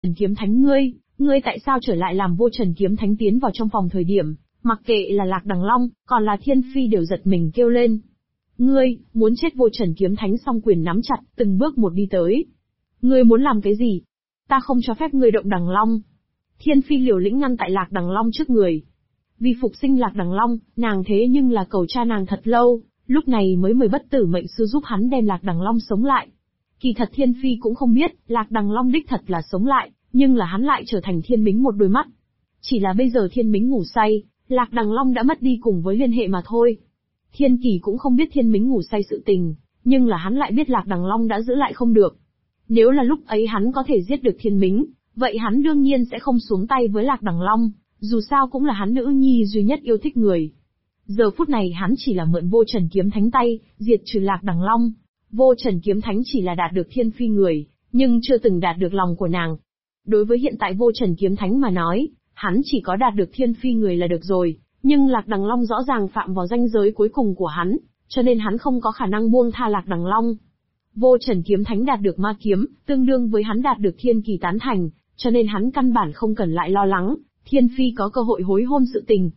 Kiếm Thánh ngươi tại sao trở lại làm Vô Trần Kiếm Thánh tiến vào trong phòng thời điểm, mặc kệ là Lạc Đằng Long, còn là Thiên Phi đều giật mình kêu lên. Ngươi, muốn chết Vô Trần Kiếm Thánh song quyền nắm chặt, từng bước một đi tới. Ngươi muốn làm cái gì? Ta không cho phép ngươi động Đằng Long. Thiên Phi liều lĩnh ngăn tại Lạc Đằng Long trước người. Vì phục sinh Lạc Đằng Long, nàng thế nhưng là cầu cha nàng thật lâu, lúc này mới mời bất tử mệnh sư giúp hắn đem Lạc Đằng Long sống lại. Kỳ thật Thiên Phi cũng không biết, Lạc Đằng Long đích thật là sống lại, nhưng là hắn lại trở thành Thiên Mính một đôi mắt. Chỉ là bây giờ Thiên Mính ngủ say, Lạc Đằng Long đã mất đi cùng với liên hệ mà thôi. Thiên Kỳ cũng không biết Thiên Mính ngủ say sự tình, nhưng là hắn lại biết Lạc Đằng Long đã giữ lại không được. Nếu là lúc ấy hắn có thể giết được Thiên Mính, vậy hắn đương nhiên sẽ không xuống tay với Lạc Đằng Long, dù sao cũng là hắn nữ nhi duy nhất yêu thích người. Giờ phút này hắn chỉ là mượn Vô Trần Kiếm Thánh tay, diệt trừ Lạc Đằng Long. Vô Trần Kiếm Thánh chỉ là đạt được Thiên Phi người, nhưng chưa từng đạt được lòng của nàng. Đối với hiện tại Vô Trần Kiếm Thánh mà nói, hắn chỉ có đạt được Thiên Phi người là được rồi, nhưng Lạc Đằng Long rõ ràng phạm vào ranh giới cuối cùng của hắn, cho nên hắn không có khả năng buông tha Lạc Đằng Long. Vô Trần Kiếm Thánh đạt được ma kiếm, tương đương với hắn đạt được Thiên Kỳ tán thành, cho nên hắn căn bản không cần lại lo lắng, Thiên Phi có cơ hội hối hôn sự tình.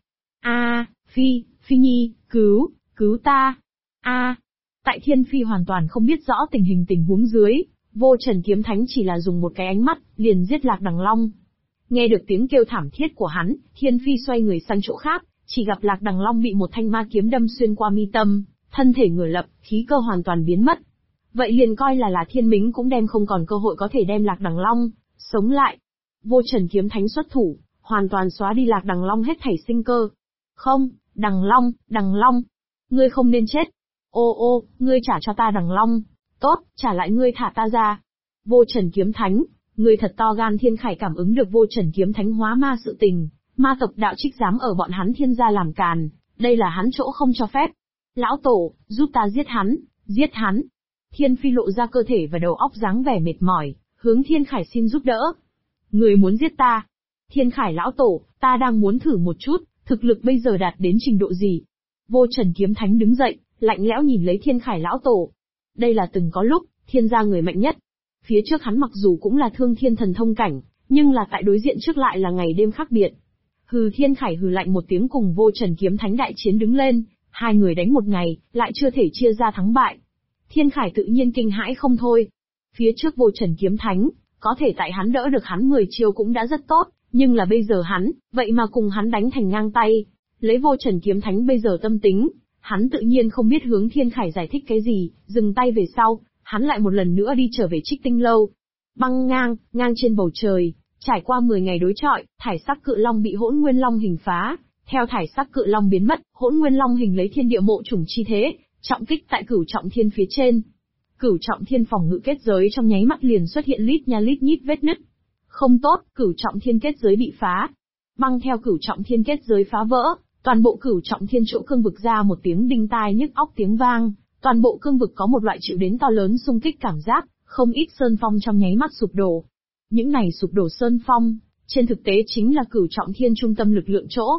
Phi Nhi, cứu ta. Tại Thiên Phi hoàn toàn không biết rõ tình huống dưới, Vô Trần Kiếm Thánh chỉ là dùng một cái ánh mắt, liền giết Lạc Đằng Long. Nghe được tiếng kêu thảm thiết của hắn, Thiên Phi xoay người sang chỗ khác, chỉ gặp Lạc Đằng Long bị một thanh ma kiếm đâm xuyên qua mi tâm, thân thể ngửa lập, khí cơ hoàn toàn biến mất. Vậy liền coi là Thiên Mính cũng đem không còn cơ hội có thể đem Lạc Đằng Long sống lại. Vô Trần Kiếm Thánh xuất thủ, hoàn toàn xóa đi Lạc Đằng Long hết thảy sinh cơ. Không, Đằng Long, ngươi không nên chết. Ô, ngươi trả cho ta Đằng Long. Tốt, trả lại ngươi thả ta ra. Vô Trần Kiếm Thánh, ngươi thật to gan. Thiên Khải cảm ứng được Vô Trần Kiếm Thánh hóa ma sự tình, ma tộc đạo trích dám ở bọn hắn Thiên gia làm càn, đây là hắn chỗ không cho phép. Lão tổ, giúp ta giết hắn. Thiên Phi lộ ra cơ thể và đầu óc dáng vẻ mệt mỏi, hướng Thiên Khải xin giúp đỡ. Người muốn giết ta? Thiên Khải lão tổ, ta đang muốn thử một chút, thực lực bây giờ đạt đến trình độ gì? Vô Trần Kiếm Thánh đứng dậy, lạnh lẽo nhìn lấy Thiên Khải lão tổ. Đây là từng có lúc, Thiên gia người mạnh nhất. Phía trước hắn mặc dù cũng là thương thiên thần thông cảnh, nhưng là tại đối diện trước lại là ngày đêm khác biệt. Thiên Khải hừ lạnh một tiếng cùng Vô Trần Kiếm Thánh đại chiến đứng lên, hai người đánh một ngày, lại chưa thể chia ra thắng bại. Thiên Khải tự nhiên kinh hãi không thôi. Phía trước Vô Trần Kiếm Thánh, có thể tại hắn đỡ được hắn 10 chiêu cũng đã rất tốt, nhưng là bây giờ hắn, vậy mà cùng hắn đánh thành ngang tay. Lấy Vô Trần Kiếm Thánh bây giờ tâm tính, hắn tự nhiên không biết hướng Thiên Khải giải thích cái gì, dừng tay về sau, hắn lại một lần nữa đi trở về Trích Tinh Lâu. Băng ngang trên bầu trời, trải qua 10 ngày đối chọi, thải sắc cự long bị Hỗn Nguyên Long hình phá, theo thải sắc cự long biến mất, Hỗn Nguyên Long hình lấy thiên địa mộ chủng chi thế, trọng kích tại Cửu Trọng Thiên phía trên. Cửu Trọng Thiên phòng ngự kết giới trong nháy mắt liền xuất hiện lít nha lít nhít vết nứt. Không tốt, Cửu Trọng Thiên kết giới bị phá. Băng theo Cửu Trọng Thiên kết giới phá vỡ, toàn bộ Cửu Trọng Thiên chỗ cương vực ra một tiếng đinh tai nhức óc tiếng vang, toàn bộ cương vực có một loại chịu đến to lớn xung kích cảm giác, không ít sơn phong trong nháy mắt sụp đổ. Những này sụp đổ sơn phong, trên thực tế chính là Cửu Trọng Thiên trung tâm lực lượng chỗ.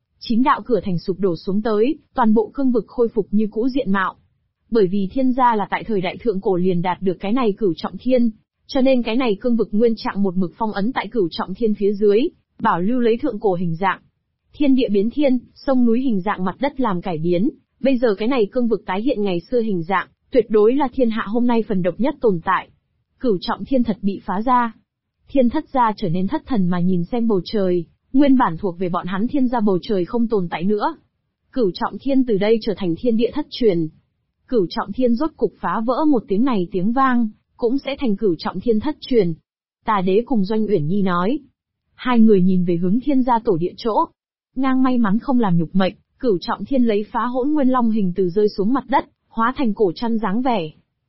9 đạo cửa thành sụp đổ xuống tới, toàn bộ cương vực khôi phục như cũ diện mạo. Bởi vì Thiên gia là tại thời đại thượng cổ liền đạt được cái này Cửu Trọng Thiên, cho nên cái này cương vực nguyên trạng một mực phong ấn tại Cửu Trọng Thiên phía dưới, bảo lưu lấy thượng cổ hình dạng. Thiên địa biến thiên, sông núi hình dạng mặt đất làm cải biến, bây giờ cái này cương vực tái hiện ngày xưa hình dạng, tuyệt đối là thiên hạ hôm nay phần độc nhất tồn tại. Cửu Trọng Thiên thật bị phá ra. Thiên Thất gia trở nên thất thần mà nhìn xem bầu trời, nguyên bản thuộc về bọn hắn Thiên gia bầu trời không tồn tại nữa. Cửu Trọng Thiên từ đây trở thành thiên địa thất truyền. Cửu Trọng Thiên rốt cục phá vỡ một tiếng này tiếng vang, cũng sẽ thành Cửu Trọng Thiên thất truyền. Tà Đế cùng Doanh Uyển Nhi nói. Hai người nhìn về hướng Thiên gia tổ địa chỗ. Ngang may mắn không làm nhục mệnh, Cửu Trọng Thiên lấy phá Hỗn Nguyên Long hình từ rơi xuống mặt đất, hóa thành cổ chăn dáng vẻ.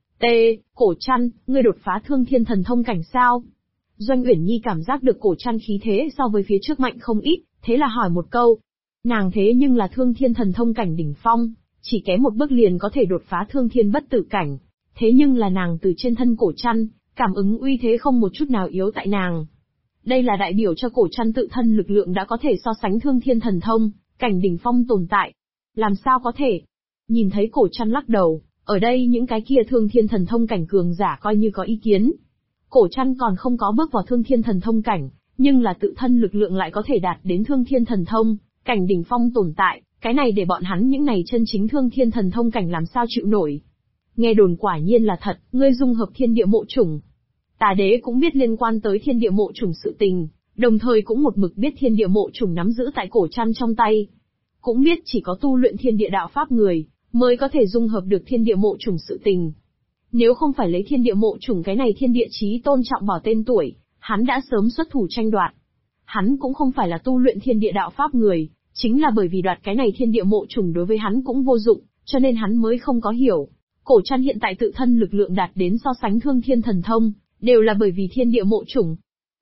Cổ chăn, ngươi đột phá thương thiên thần thông cảnh sao? Doanh Uyển Nhi cảm giác được cổ chăn khí thế so với phía trước mạnh không ít, thế là hỏi một câu. Nàng thế nhưng là thương thiên thần thông cảnh đỉnh phong, chỉ kém một bước liền có thể đột phá thương thiên bất tử cảnh. Thế nhưng là nàng từ trên thân cổ chăn, cảm ứng uy thế không một chút nào yếu tại nàng. Đây là đại biểu cho cổ chăn tự thân lực lượng đã có thể so sánh thương thiên thần thông, cảnh đỉnh phong tồn tại. Làm sao có thể? Nhìn thấy cổ chăn lắc đầu, ở đây những cái kia thương thiên thần thông cảnh cường giả coi như có ý kiến. Cổ Trăn còn không có bước vào Thương Thiên Thần Thông cảnh, nhưng là tự thân lực lượng lại có thể đạt đến Thương Thiên Thần Thông cảnh đỉnh phong tồn tại, cái này để bọn hắn những này chân chính Thương Thiên Thần Thông cảnh làm sao chịu nổi. Nghe đồn quả nhiên là thật, ngươi dung hợp thiên địa mộ chủng. Tà đế cũng biết liên quan tới thiên địa mộ chủng sự tình, đồng thời cũng một mực biết thiên địa mộ chủng nắm giữ tại Cổ Trăn trong tay. Cũng biết chỉ có tu luyện thiên địa đạo pháp người, mới có thể dung hợp được thiên địa mộ chủng sự tình. Nếu không phải lấy thiên địa mộ chủng cái này thiên địa chí tôn trọng bỏ tên tuổi, hắn đã sớm xuất thủ tranh đoạt. Hắn cũng không phải là tu luyện thiên địa đạo pháp người, chính là bởi vì đoạt cái này thiên địa mộ chủng đối với hắn cũng vô dụng, cho nên hắn mới không có hiểu. Cổ Trăn hiện tại tự thân lực lượng đạt đến so sánh Thương Thiên Thần Thông, đều là bởi vì thiên địa mộ chủng.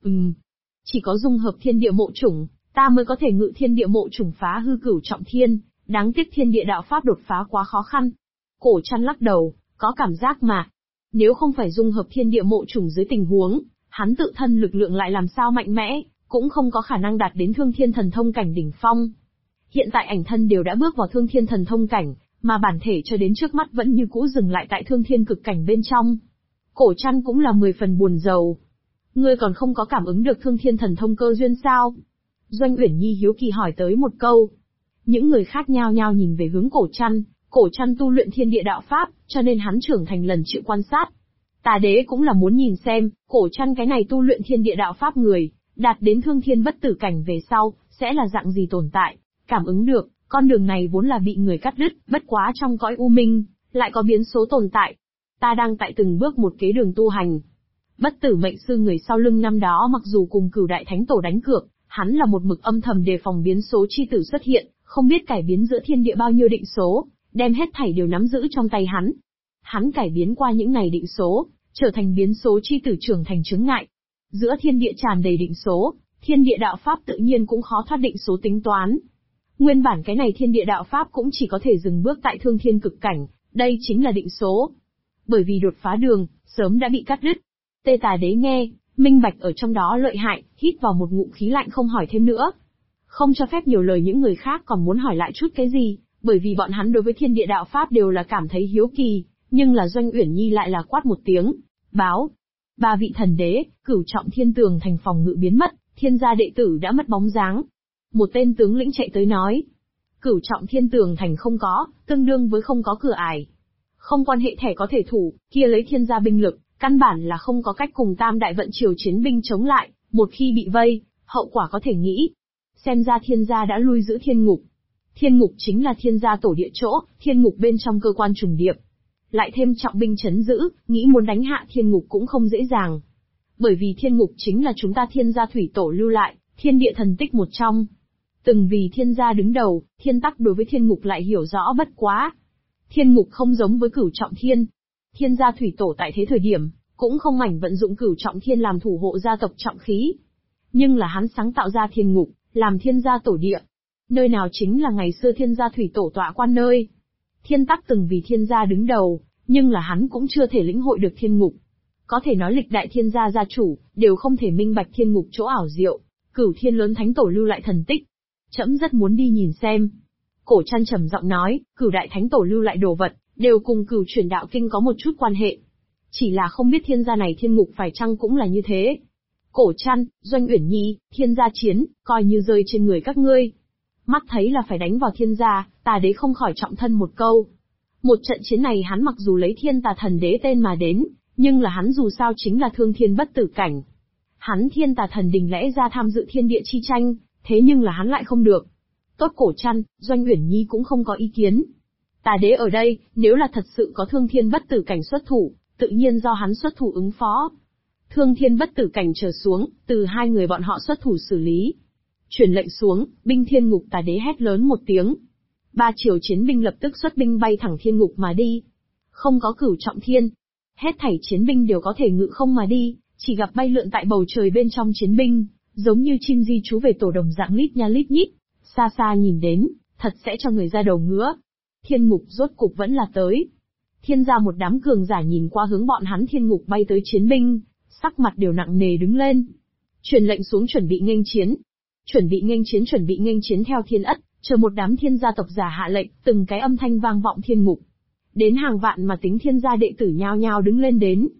Chỉ có dung hợp thiên địa mộ chủng, ta mới có thể ngự thiên địa mộ chủng phá hư cửu trọng thiên, đáng tiếc thiên địa đạo pháp đột phá quá khó khăn. Cổ Trăn lắc đầu, có cảm giác mà, nếu không phải dung hợp thiên địa mộ chủng dưới tình huống, hắn tự thân lực lượng lại làm sao mạnh mẽ, cũng không có khả năng đạt đến Thương Thiên Thần Thông cảnh đỉnh phong. Hiện tại ảnh thân đều đã bước vào Thương Thiên Thần Thông cảnh, mà bản thể cho đến trước mắt vẫn như cũ dừng lại tại Thương Thiên cực cảnh bên trong. Cổ Trăn cũng là 10 phần buồn rầu. Ngươi còn không có cảm ứng được Thương Thiên Thần Thông cơ duyên sao? Doanh Uyển Nhi hiếu kỳ hỏi tới một câu. Những người khác nhao nhao nhìn về hướng Cổ Trăn. Cổ Trăn tu luyện thiên địa đạo pháp, cho nên hắn trưởng thành lần chịu quan sát. Tà đế cũng là muốn nhìn xem, Cổ Trăn cái này tu luyện thiên địa đạo pháp người, đạt đến Thương Thiên bất tử cảnh về sau, sẽ là dạng gì tồn tại. Cảm ứng được, con đường này vốn là bị người cắt đứt, bất quá trong cõi u minh, lại có biến số tồn tại. Ta đang tại từng bước một kế đường tu hành. Bất tử mệnh sư người sau lưng năm đó mặc dù cùng Cửu Đại Thánh Tổ đánh cược, hắn là một mực âm thầm đề phòng biến số chi tử xuất hiện, không biết cải biến giữa thiên địa bao nhiêu định số, đem hết thảy đều nắm giữ trong tay hắn. Hắn cải biến qua những này định số, trở thành biến số chi tử trưởng thành chướng ngại. Giữa thiên địa tràn đầy định số, thiên địa đạo pháp tự nhiên cũng khó thoát định số tính toán. Nguyên bản cái này thiên địa đạo pháp cũng chỉ có thể dừng bước tại Thương Thiên cực cảnh, đây chính là định số. Bởi vì đột phá đường, sớm đã bị cắt đứt. Tê Tà đế nghe, minh bạch ở trong đó lợi hại, hít vào một ngụm khí lạnh không hỏi thêm nữa. Không cho phép nhiều lời những người khác còn muốn hỏi lại chút cái gì, bởi vì bọn hắn đối với thiên địa đạo pháp đều là cảm thấy hiếu kỳ, nhưng là Doanh Uyển Nhi lại là quát một tiếng, báo. 3 vị thần đế, Cửu Trọng Thiên tường thành phòng ngự biến mất, thiên gia đệ tử đã mất bóng dáng. Một tên tướng lĩnh chạy tới nói, Cửu Trọng Thiên tường thành không có, tương đương với không có cửa ải. Không quan hệ thẻ có thể thủ, kia lấy thiên gia binh lực, căn bản là không có cách cùng Tam Đại Vận Triều chiến binh chống lại, một khi bị vây, hậu quả có thể nghĩ. Xem ra thiên gia đã lui giữ thiên ngục. Thiên ngục chính là thiên gia tổ địa chỗ, thiên ngục bên trong cơ quan trùng điệp. Lại thêm trọng binh chấn giữ, nghĩ muốn đánh hạ thiên ngục cũng không dễ dàng. Bởi vì thiên ngục chính là chúng ta thiên gia thủy tổ lưu lại, thiên địa thần tích một trong. Từng vì thiên gia đứng đầu, thiên tắc đối với thiên ngục lại hiểu rõ bất quá. Thiên ngục không giống với Cửu Trọng Thiên. Thiên gia thủy tổ tại thế thời điểm, cũng không mảnh vận dụng Cửu Trọng Thiên làm thủ hộ gia tộc trọng khí. Nhưng là hắn sáng tạo ra thiên ngục, làm thiên gia tổ địa. Nơi nào chính là ngày xưa thiên gia thủy tổ tọa quan nơi. Thiên tắc từng vì thiên gia đứng đầu, nhưng là hắn cũng chưa thể lĩnh hội được thiên ngục. Có thể nói lịch đại thiên gia gia chủ, đều không thể minh bạch thiên ngục chỗ ảo diệu, Cửu Thiên lớn thánh tổ lưu lại thần tích. Trẫm rất muốn đi nhìn xem. Cổ Trăn trầm giọng nói, Cửu Đại Thánh Tổ lưu lại đồ vật, đều cùng Cửu Chuyển Đạo Kinh có một chút quan hệ. Chỉ là không biết thiên gia này thiên ngục phải chăng cũng là như thế. Cổ Trăn, Doanh Uyển Nhi, thiên gia chiến, coi như rơi trên người các ngươi. Mắt thấy là phải đánh vào thiên gia, Tà đế không khỏi trọng thân một câu. Một trận chiến này hắn mặc dù lấy thiên tà thần đế tên mà đến, nhưng là hắn dù sao chính là thương thiên bất tử cảnh. Hắn thiên tà thần đình lẽ ra tham dự thiên địa chi tranh, thế nhưng là hắn lại không được. Tốt Cổ Trăn, Doanh Uyển Nhi cũng không có ý kiến. Tà đế ở đây, nếu là thật sự có thương thiên bất tử cảnh xuất thủ, tự nhiên do hắn xuất thủ ứng phó. Thương thiên bất tử cảnh trở xuống, từ hai người bọn họ xuất thủ xử lý. Truyền lệnh xuống, binh thiên ngục. Tà đế hét lớn một tiếng. 3 triều chiến binh lập tức xuất binh bay thẳng thiên ngục mà đi. Không có Cửu Trọng Thiên. Hết thảy chiến binh đều có thể ngự không mà đi, chỉ gặp bay lượn tại bầu trời bên trong chiến binh, giống như chim di trú về tổ đồng dạng lít nha lít nhít. Xa xa nhìn đến, thật sẽ cho người ra đầu ngứa. Thiên ngục rốt cục vẫn là tới. Thiên gia một đám cường giả nhìn qua hướng bọn hắn thiên ngục bay tới chiến binh, sắc mặt đều nặng nề đứng lên. Truyền lệnh xuống chuẩn bị nghênh chiến. Chuẩn bị nghênh chiến theo thiên ất, chờ một đám thiên gia tộc giả hạ lệnh, từng cái âm thanh vang vọng thiên ngục. Đến hàng vạn mà tính thiên gia đệ tử nhao nhao đứng lên đến.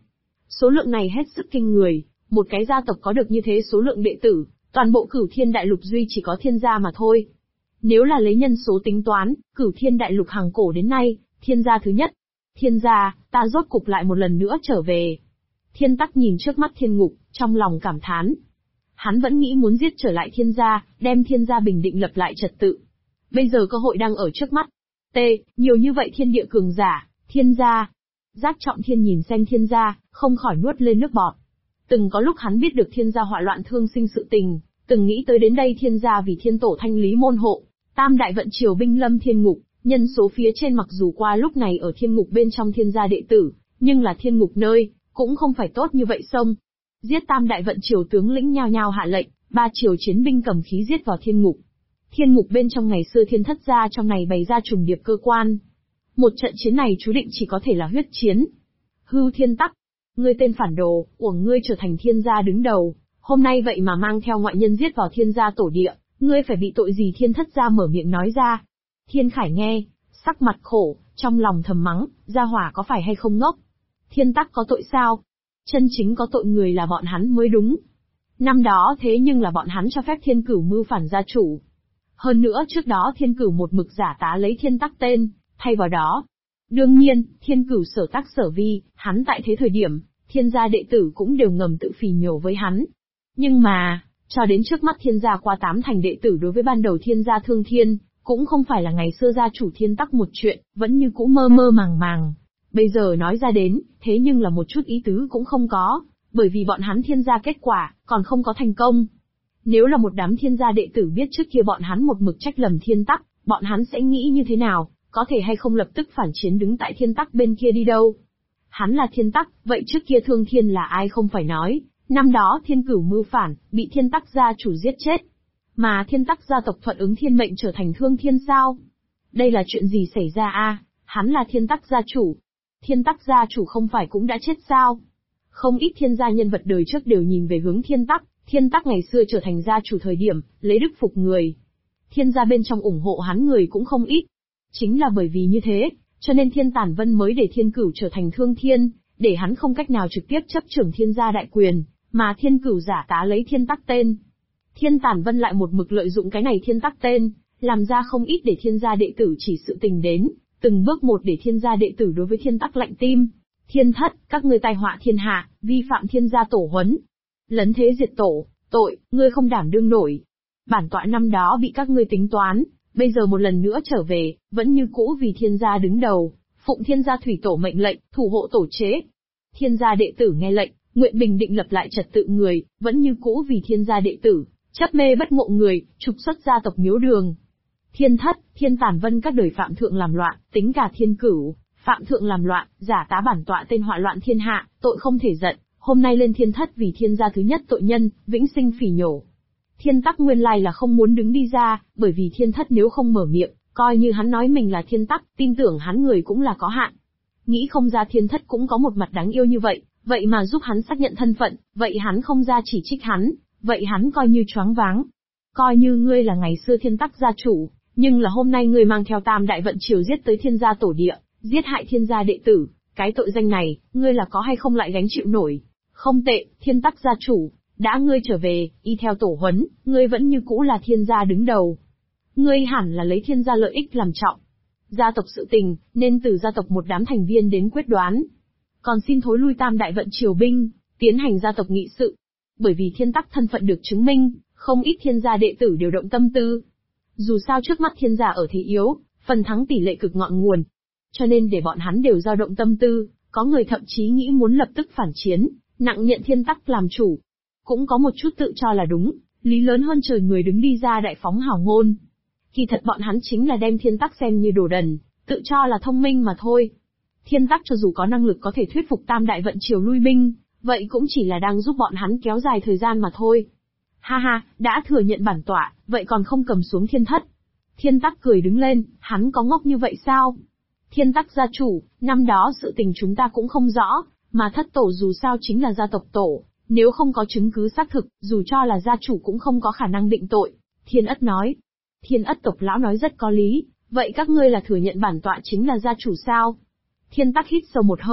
Số lượng này hết sức kinh người, một cái gia tộc có được như thế số lượng đệ tử, toàn bộ Cửu Thiên Đại Lục duy chỉ có Thiên gia mà thôi. Nếu là lấy nhân số tính toán, Cửu Thiên Đại Lục hàng cổ đến nay, Thiên gia thứ nhất. Thiên gia, ta rốt cục lại một lần nữa trở về. Thiên Tắc nhìn trước mắt Thiên Ngục, trong lòng cảm thán. Hắn vẫn nghĩ muốn giết trở lại Thiên gia, đem Thiên gia bình định lập lại trật tự. Bây giờ cơ hội đang ở trước mắt. Nhiều như vậy thiên địa cường giả, Thiên gia. Giác Trọng Thiên nhìn xem Thiên gia, không khỏi nuốt lên nước bọt. Từng có lúc hắn biết được Thiên gia họa loạn thương sinh sự tình, từng nghĩ tới đến đây Thiên gia vì Thiên tổ thanh lý môn hộ, tam đại vận triều binh lâm Thiên Ngục, nhân số phía trên mặc dù qua lúc này ở Thiên Ngục bên trong Thiên gia đệ tử, nhưng là Thiên Ngục nơi, cũng không phải tốt như vậy xông. Giết tam đại vận triều tướng lĩnh nhao nhao hạ lệnh, ba triều chiến binh cầm khí giết vào Thiên Ngục. Thiên Ngục bên trong ngày xưa Thiên Thất gia trong này bày ra trùng điệp cơ quan. Một trận chiến này chú định chỉ có thể là huyết chiến. Hưu Thiên Tắc, ngươi tên phản đồ, uổng ngươi trở thành Thiên gia đứng đầu, hôm nay vậy mà mang theo ngoại nhân giết vào Thiên gia tổ địa, ngươi phải bị tội gì? Thiên Thất gia mở miệng nói ra. Thiên Khải nghe, sắc mặt khổ, trong lòng thầm mắng, gia hỏa có phải hay không ngốc? Thiên Tắc có tội sao? Chân chính có tội người là bọn hắn mới đúng. Năm đó thế nhưng là bọn hắn cho phép Thiên Cửu mưu phản gia chủ. Hơn nữa trước đó Thiên Cửu một mực giả tá lấy Thiên Tắc tên, thay vào đó. Đương nhiên, Thiên Cửu sở tác sở vi, hắn tại thế thời điểm, Thiên gia đệ tử cũng đều ngầm tự phì nhổ với hắn. Nhưng mà, cho đến trước mắt Thiên gia qua 8 thành đệ tử đối với ban đầu Thiên gia Thương Thiên, cũng không phải là ngày xưa gia chủ Thiên Tắc một chuyện, vẫn như cũ mơ mơ màng màng. Bây giờ nói ra đến, thế nhưng là một chút ý tứ cũng không có, bởi vì bọn hắn Thiên gia kết quả, còn không có thành công. Nếu là một đám Thiên gia đệ tử biết trước kia bọn hắn một mực trách lầm Thiên Tắc, bọn hắn sẽ nghĩ như thế nào, có thể hay không lập tức phản chiến đứng tại Thiên Tắc bên kia đi đâu. Hắn là Thiên Tắc, vậy trước kia Thương Thiên là ai không phải nói, năm đó Thiên Cửu mưu phản, bị Thiên Tắc gia chủ giết chết. Mà Thiên Tắc gia tộc thuận ứng thiên mệnh trở thành Thương Thiên sao? Đây là chuyện gì xảy ra a? Hắn là Thiên Tắc gia chủ. Thiên Tắc gia chủ không phải cũng đã chết sao? Không ít Thiên gia nhân vật đời trước đều nhìn về hướng Thiên Tắc, Thiên Tắc ngày xưa trở thành gia chủ thời điểm, lấy đức phục người. Thiên gia bên trong ủng hộ hắn người cũng không ít. Chính là bởi vì như thế, cho nên Thiên Tản Vân mới để Thiên Cửu trở thành Thương Thiên, để hắn không cách nào trực tiếp chấp trưởng Thiên gia đại quyền, mà Thiên Cửu giả tá lấy Thiên Tắc tên. Thiên Tản Vân lại một mực lợi dụng cái này Thiên Tắc tên, làm ra không ít để Thiên gia đệ tử chỉ sự tình đến, từng bước một để Thiên gia đệ tử đối với Thiên Tắc lạnh tim. Thiên Thất, các ngươi tai họa thiên hạ, vi phạm Thiên gia tổ huấn. Lấn thế diệt tổ, tội, ngươi không đảm đương nổi. Bản tọa năm đó bị các ngươi tính toán, bây giờ một lần nữa trở về, vẫn như cũ vì Thiên gia đứng đầu, phụng Thiên gia thủy tổ mệnh lệnh, thủ hộ tổ chế. Thiên gia đệ tử nghe lệnh, nguyện bình định lập lại trật tự người, vẫn như cũ vì Thiên gia đệ tử, chấp mê bất ngộ người, trục xuất gia tộc miếu đường. Thiên Thất, Thiên Tản Vân các đời phạm thượng làm loạn, tính cả Thiên Cửu, phạm thượng làm loạn, giả tá bản tọa tên họa loạn thiên hạ, tội không thể giận, hôm nay lên Thiên Thất vì Thiên gia thứ nhất tội nhân, vĩnh sinh phỉ nhổ. Thiên Tắc nguyên lai là không muốn đứng đi ra, bởi vì Thiên Thất nếu không mở miệng, coi như hắn nói mình là Thiên Tắc, tin tưởng hắn người cũng là có hạn. Nghĩ không ra Thiên Thất cũng có một mặt đáng yêu như vậy, vậy mà giúp hắn xác nhận thân phận, vậy hắn không ra chỉ trích hắn, vậy hắn coi như choáng váng. Coi như ngươi là ngày xưa Thiên Tắc gia chủ, nhưng là hôm nay ngươi mang theo tam đại vận triều giết tới Thiên gia tổ địa, giết hại Thiên gia đệ tử, cái tội danh này, ngươi là có hay không lại gánh chịu nổi. Không tệ, Thiên Tắc gia chủ, đã ngươi trở về, y theo tổ huấn, ngươi vẫn như cũ là Thiên gia đứng đầu. Ngươi hẳn là lấy Thiên gia lợi ích làm trọng. Gia tộc sự tình, nên từ gia tộc một đám thành viên đến quyết đoán. Còn xin thối lui tam đại vận triều binh, tiến hành gia tộc nghị sự. Bởi vì Thiên Tắc thân phận được chứng minh, không ít Thiên gia đệ tử đều động tâm tư. Dù sao trước mắt Thiên gia ở thế yếu, phần thắng tỷ lệ cực ngọn nguồn. Cho nên để bọn hắn đều dao động tâm tư, có người thậm chí nghĩ muốn lập tức phản chiến, nặng nhận Thiên Tắc làm chủ. Cũng có một chút tự cho là đúng, lý lớn hơn trời người đứng đi ra đại phóng hào ngôn. Kỳ thật bọn hắn chính là đem Thiên Tắc xem như đồ đần, tự cho là thông minh mà thôi. Thiên Tắc cho dù có năng lực có thể thuyết phục tam đại vận triều lui binh, vậy cũng chỉ là đang giúp bọn hắn kéo dài thời gian mà thôi. Ha ha, đã thừa nhận bản tọa, vậy còn không cầm xuống Thiên Thất. Thiên Tắc cười đứng lên, hắn có ngốc như vậy sao? Thiên Tắc gia chủ, năm đó sự tình chúng ta cũng không rõ, mà Thất tổ dù sao chính là gia tộc tổ, nếu không có chứng cứ xác thực, dù cho là gia chủ cũng không có khả năng định tội. Thiên Ất nói. Thiên Ất tộc lão nói rất có lý, vậy các ngươi là thừa nhận bản tọa chính là gia chủ sao? Thiên Tắc hít sâu một hơi,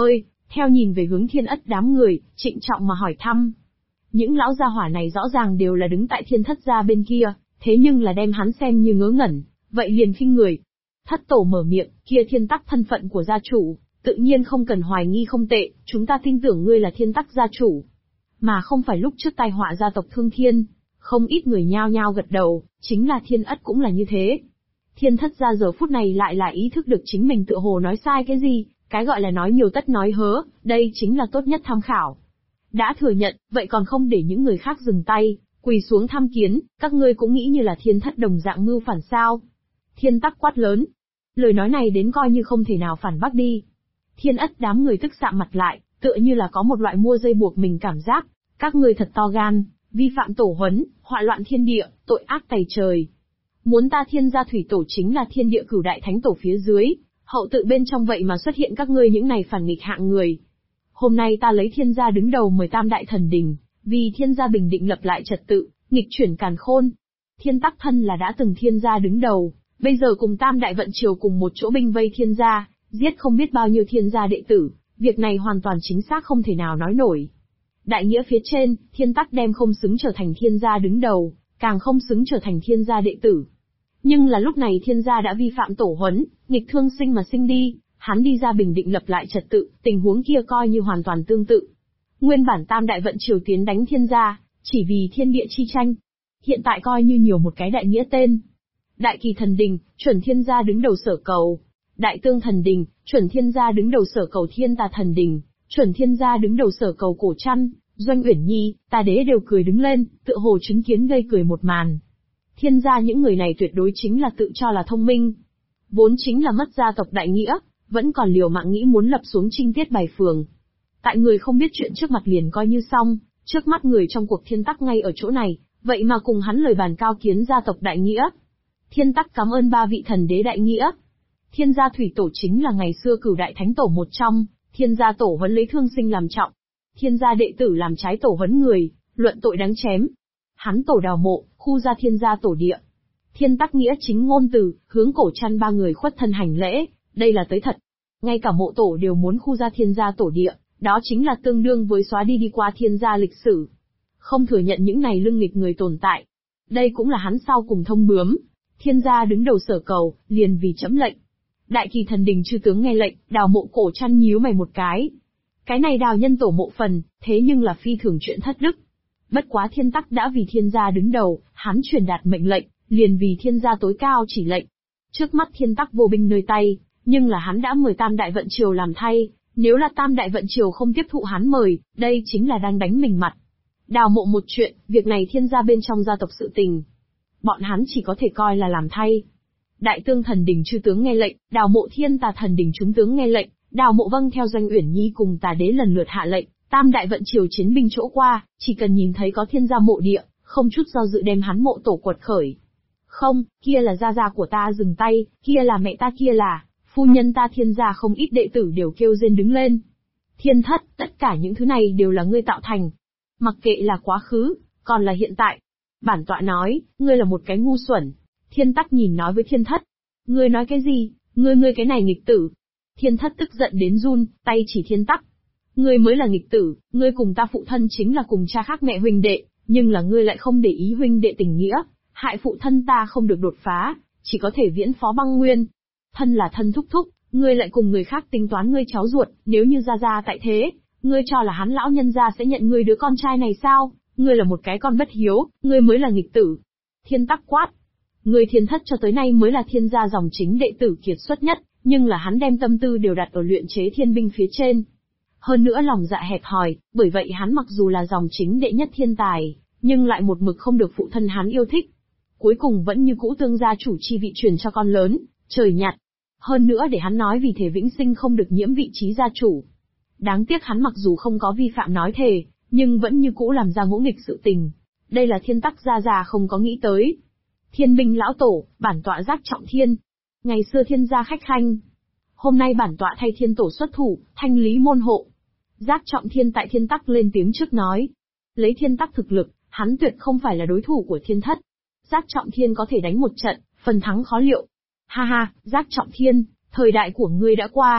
Theo nhìn về hướng Thiên Ất đám người, trịnh trọng mà hỏi thăm. Những lão gia hỏa này rõ ràng đều là đứng tại Thiên Thất gia bên kia, thế nhưng là đem hắn xem như ngớ ngẩn, vậy liền khinh người. Thất tổ mở miệng, kia Thiên Tắc thân phận của gia chủ, tự nhiên không cần hoài nghi không tệ, chúng ta tin tưởng ngươi là Thiên Tắc gia chủ. Mà không phải lúc trước tai họa gia tộc Thương Thiên. Không ít người nhao nhao gật đầu, chính là Thiên Ất cũng là như thế. Thiên Thất gia giờ phút này lại là ý thức được chính mình tựa hồ nói sai cái gì, cái gọi là nói nhiều tất nói hớ, đây chính là tốt nhất tham khảo. Đã thừa nhận, vậy còn không để những người khác dừng tay, quỳ xuống tham kiến, các ngươi cũng nghĩ như là Thiên Thất đồng dạng mưu phản sao. Thiên Tắc quát lớn. Lời nói này đến coi như không thể nào phản bác đi. Thiên Ất đám người tức sạm mặt lại, tựa như là có một loại mua dây buộc mình cảm giác, các ngươi thật to gan, vi phạm tổ huấn, họa loạn thiên địa, tội ác tày trời. Muốn ta Thiên gia thủy tổ chính là thiên địa cửu đại thánh tổ phía dưới, hậu tự bên trong vậy mà xuất hiện các ngươi những này phản nghịch hạng người. Hôm nay ta lấy Thiên gia đứng đầu 18 đại thần đình, vì Thiên gia bình định lập lại trật tự, nghịch chuyển càn khôn. Thiên Tắc thân là đã từng Thiên gia đứng đầu, bây giờ cùng Tam đại vận triều cùng một chỗ binh vây Thiên gia, giết không biết bao nhiêu Thiên gia đệ tử, việc này hoàn toàn chính xác không thể nào nói nổi. Đại nghĩa phía trên, Thiên Tắc đem không xứng trở thành Thiên gia đứng đầu, càng không xứng trở thành Thiên gia đệ tử. Nhưng là lúc này Thiên gia đã vi phạm tổ huấn, nghịch thương sinh mà sinh đi, hắn đi ra bình định lập lại trật tự, tình huống kia coi như hoàn toàn tương tự. Nguyên bản Tam đại vận triều tiến đánh Thiên gia, chỉ vì thiên địa chi tranh. Hiện tại coi như nhiều một cái đại nghĩa tên. Đại kỳ thần đình, chuẩn Thiên gia đứng đầu sở cầu. Đại tương thần đình, chuẩn Thiên gia đứng đầu sở cầu Thiên tà thần đình, chuẩn Thiên gia đứng đầu sở cầu cổ trăn, Doanh Uyển Nhi, Tà đế đều cười đứng lên, tựa hồ chứng kiến gây cười một màn. Thiên gia những người này tuyệt đối chính là tự cho là thông minh. Vốn chính là mất gia tộc đại nghĩa, vẫn còn liều mạng nghĩ muốn lập xuống trinh tiết bài phường. Tại người không biết chuyện trước mặt liền coi như xong, trước mắt người trong cuộc Thiên Tắc ngay ở chỗ này, vậy mà cùng hắn lời bàn cao kiến gia tộc đại nghĩa. Thiên Tắc cảm ơn ba vị thần đế đại nghĩa. Thiên gia thủy tổ chính là ngày xưa cửu đại thánh tổ một trong, Thiên gia tổ huấn lấy thương sinh làm trọng. Thiên gia đệ tử làm trái tổ huấn người, luận tội đáng chém. Hắn tổ đào mộ, khu ra Thiên gia tổ địa. Thiên Tắc nghĩa chính ngôn từ, hướng cổ trăn ba người khuất thân hành lễ, đây là tới thật. Ngay cả mộ tổ đều muốn khu ra Thiên gia tổ địa, đó chính là tương đương với xóa đi qua Thiên gia lịch sử. Không thừa nhận những này lưng nghịch người tồn tại. Đây cũng là hắn sau cùng thông bướm. Thiên gia đứng đầu sở cầu, liền vì chấm lệnh. Đại kỳ thần đình chư tướng nghe lệnh, đào mộ cổ trăn nhíu mày một cái. Cái này đào nhân tổ mộ phần, thế nhưng là phi thường chuyện thất đức. Bất quá Thiên Tắc đã vì Thiên gia đứng đầu, hắn truyền đạt mệnh lệnh, liền vì Thiên gia tối cao chỉ lệnh. Trước mắt Thiên Tắc vô binh nơi tay, nhưng là hắn đã mời Tam đại vận triều làm thay, nếu là Tam đại vận triều không tiếp thụ hắn mời, đây chính là đang đánh mình mặt. Đào mộ một chuyện, việc này Thiên gia bên trong gia tộc sự tình. Bọn hắn chỉ có thể coi là làm thay. Đại tương thần đình chư tướng nghe lệnh, đào mộ Thiên tà thần đình chúng tướng nghe lệnh, đào mộ vâng theo Doanh Uyển Nhi cùng Tà đế lần lượt hạ lệnh, Tam đại vận triều chiến binh chỗ qua, chỉ cần nhìn thấy có Thiên gia mộ địa, không chút do dự đem hắn mộ tổ quật khởi. Không, kia là gia gia của ta dừng tay, kia là mẹ ta, kia là phu nhân ta. Thiên gia không ít đệ tử đều kêu rên đứng lên. Thiên Thất, tất cả những thứ này đều là ngươi tạo thành. Mặc kệ là quá khứ, còn là hiện tại. Bản tọa nói, ngươi là một cái ngu xuẩn. Thiên Tắc nhìn nói với Thiên Thất. Ngươi nói cái gì, ngươi cái này nghịch tử. Thiên Thất tức giận đến run, tay chỉ Thiên Tắc. Ngươi mới là nghịch tử, ngươi cùng ta phụ thân chính là cùng cha khác mẹ huynh đệ, nhưng là ngươi lại không để ý huynh đệ tình nghĩa, hại phụ thân ta không được đột phá, chỉ có thể viễn phó băng nguyên. Thân là thân thúc thúc, ngươi lại cùng người khác tính toán ngươi cháu ruột, nếu như gia gia tại thế, ngươi cho là hắn lão nhân gia sẽ nhận ngươi đứa con trai này sao? Ngươi là một cái con bất hiếu, ngươi mới là nghịch tử. Thiên Tắc quát. Ngươi Thiên Thất cho tới nay mới là Thiên gia dòng chính đệ tử kiệt xuất nhất, nhưng là hắn đem tâm tư đều đặt ở luyện chế thiên binh phía trên. Hơn nữa lòng dạ hẹp hòi, bởi vậy hắn mặc dù là dòng chính đệ nhất thiên tài, nhưng lại một mực không được phụ thân hắn yêu thích. Cuối cùng vẫn như cũ tương gia chủ chi vị truyền cho con lớn, trời nhặt. Hơn nữa để hắn nói vì thể vĩnh sinh không được nhiễm vị trí gia chủ. Đáng tiếc hắn mặc dù không có vi phạm nói thề, nhưng vẫn như cũ làm ra ngỗ nghịch sự tình. Đây là Thiên Tắc gia không có nghĩ tới. Thiên binh lão tổ, bản tọa Giác Trọng Thiên. Ngày xưa Thiên gia khách khanh. Hôm nay bản tọa thay Thiên tổ xuất thủ, thanh lý môn hộ. Giác Trọng Thiên tại Thiên Tắc lên tiếng trước nói. Lấy Thiên Tắc thực lực, hắn tuyệt không phải là đối thủ của Thiên Thất. Giác Trọng Thiên có thể đánh một trận, phần thắng khó liệu. Ha ha, Giác Trọng Thiên, thời đại của ngươi đã qua.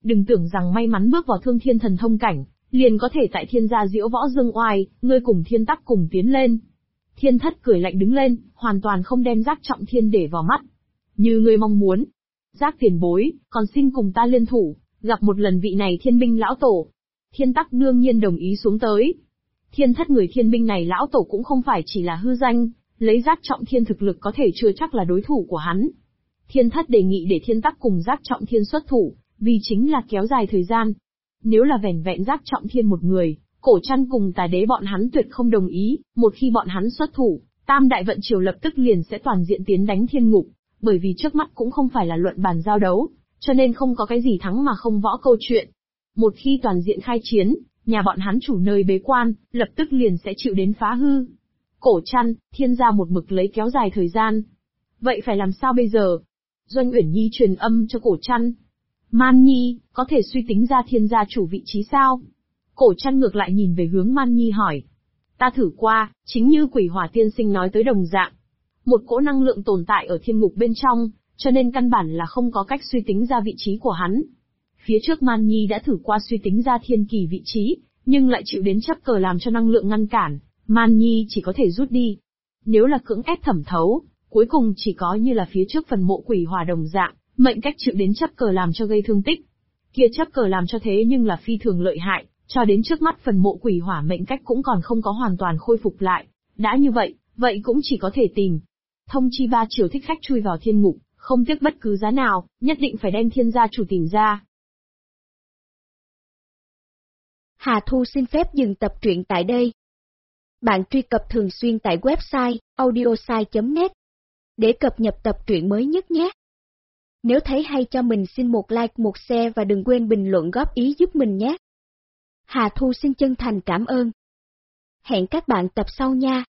Đừng tưởng rằng may mắn bước vào Thương Thiên Thần Thông cảnh, liền có thể tại Thiên gia diễu võ dương oai, ngươi cùng Thiên Tắc cùng tiến lên. Thiên Thất cười lạnh đứng lên, hoàn toàn không đem Giác Trọng Thiên để vào mắt. Như ngươi mong muốn. Giác tiền bối, còn xin cùng ta liên thủ, gặp một lần vị này Thiên binh lão tổ. Thiên Tắc đương nhiên đồng ý xuống tới. Thiên Thất người Thiên binh này lão tổ cũng không phải chỉ là hư danh, lấy Giác Trọng Thiên thực lực có thể chưa chắc là đối thủ của hắn. Thiên Thất đề nghị để Thiên Tắc cùng Giác Trọng Thiên xuất thủ, vì chính là kéo dài thời gian. Nếu là vẻn vẹn Giác Trọng Thiên một người, Cổ Trăn cùng Tà Đế bọn hắn tuyệt không đồng ý, một khi bọn hắn xuất thủ, Tam Đại Vận Triều lập tức liền sẽ toàn diện tiến đánh Thiên Ngục, bởi vì trước mắt cũng không phải là luận bàn giao đấu, cho nên không có cái gì thắng mà không võ câu chuyện. Một khi toàn diện khai chiến, nhà bọn hắn chủ nơi bế quan, lập tức liền sẽ chịu đến phá hư. Cổ Trăn, Thiên gia một mực lấy kéo dài thời gian. Vậy phải làm sao bây giờ? Doanh Uyển Nhi truyền âm cho Cổ Trăn. Man Nhi, có thể suy tính ra Thiên gia chủ vị trí sao? Cổ Trăn ngược lại nhìn về hướng Man Nhi hỏi. Ta thử qua, chính như Quỷ Hỏa tiên sinh nói tới đồng dạng. Một cỗ năng lượng tồn tại ở Thiên Ngục bên trong, cho nên căn bản là không có cách suy tính ra vị trí của hắn. Phía trước Man Nhi đã thử qua suy tính ra Thiên Kỳ vị trí, nhưng lại chịu đến chấp cờ làm cho năng lượng ngăn cản, Man Nhi chỉ có thể rút đi. Nếu là cưỡng ép thẩm thấu, cuối cùng chỉ có như là phía trước phần mộ Quỷ Hỏa đồng dạng, mệnh cách chịu đến chấp cờ làm cho gây thương tích. Kia chấp cờ làm cho thế nhưng là phi thường lợi hại, cho đến trước mắt phần mộ Quỷ Hỏa mệnh cách cũng còn không có hoàn toàn khôi phục lại. Đã như vậy, vậy cũng chỉ có thể tìm. Thông chi 3 triều thích khách chui vào Thiên Ngục, không tiếc bất cứ giá nào, nhất định phải đem Thiên gia chủ tìm ra. Hà Thu xin phép dừng tập truyện tại đây. Bạn truy cập thường xuyên tại website audiosai.net để cập nhật tập truyện mới nhất nhé. Nếu thấy hay cho mình xin một like, một share và đừng quên bình luận góp ý giúp mình nhé. Hà Thu xin chân thành cảm ơn. Hẹn các bạn tập sau nha.